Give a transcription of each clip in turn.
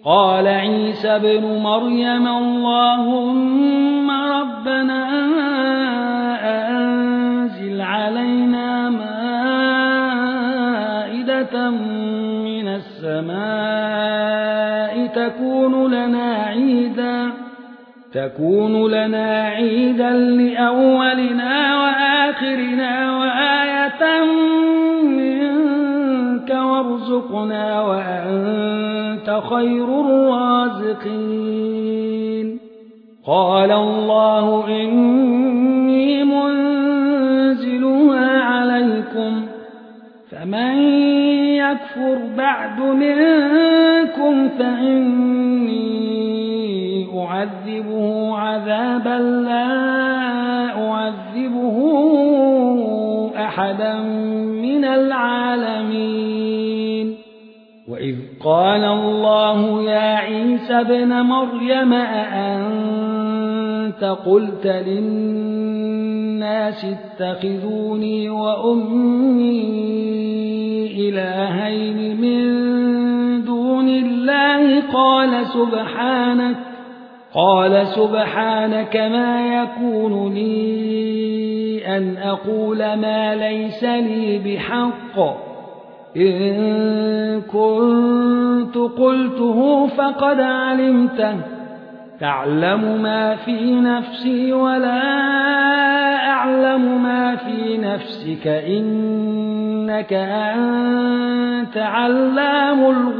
قال عيسى ابن مريم اللهم ربنا أنزل علينا مائدة من السماء تكون لنا عيدا لأولنا وآخرنا وآية منك وارزقنا وأنت خير الرازقين قال الله إني منزلها عليكم فمن يكفر بعد منكم فإني أعذبه عذابا لا أعذبه أحدا من العالمين وإذ قال الله يا عيسى ابن مريم أأنت قلت للناس اتخذوني وأمي إلهين من دون الله قال سبحانك ما يكون لي أن أقول ما ليس لي بحق إن كنت قلته فقد علمته تعلم ما في نفسي ولا أعلم ما في نفسك إنك أنت علام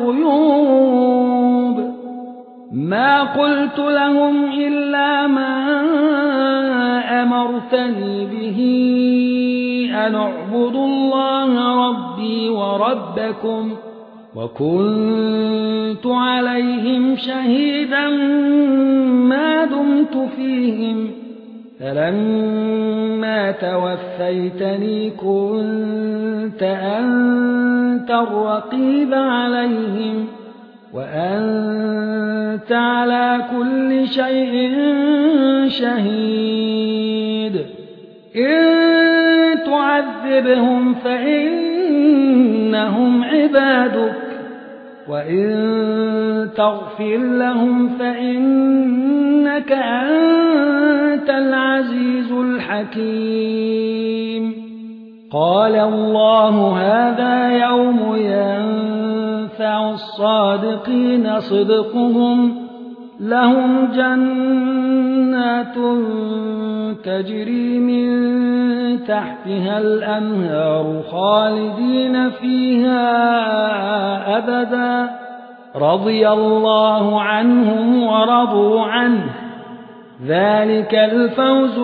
الغيوب ما قلت لهم إلا ما أمرتني به أن اعبدوا الله ربي وربكم وكنت عليهم شهيدا ما دمت فيهم فلما توفيتني كنت أنت الرقيب عليهم وأنت على كل شيء شهيد إن تعذبهم فإنهم عبادك وإن تغفر لهم فإنك أنت العزيز الحكيم قال الله هذا يوم ينفع الصادقين صدقهم لهم جنات تجري من تحتها الأنهار خالدين فيها أبدا رضي الله عنهم ورضوا عنه ذلك الفوز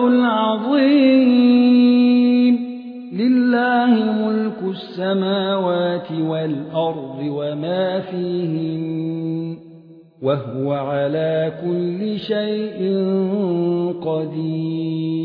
العظيم لله ملك السماوات والأرض وما فيهن وهو على كل شيء قدير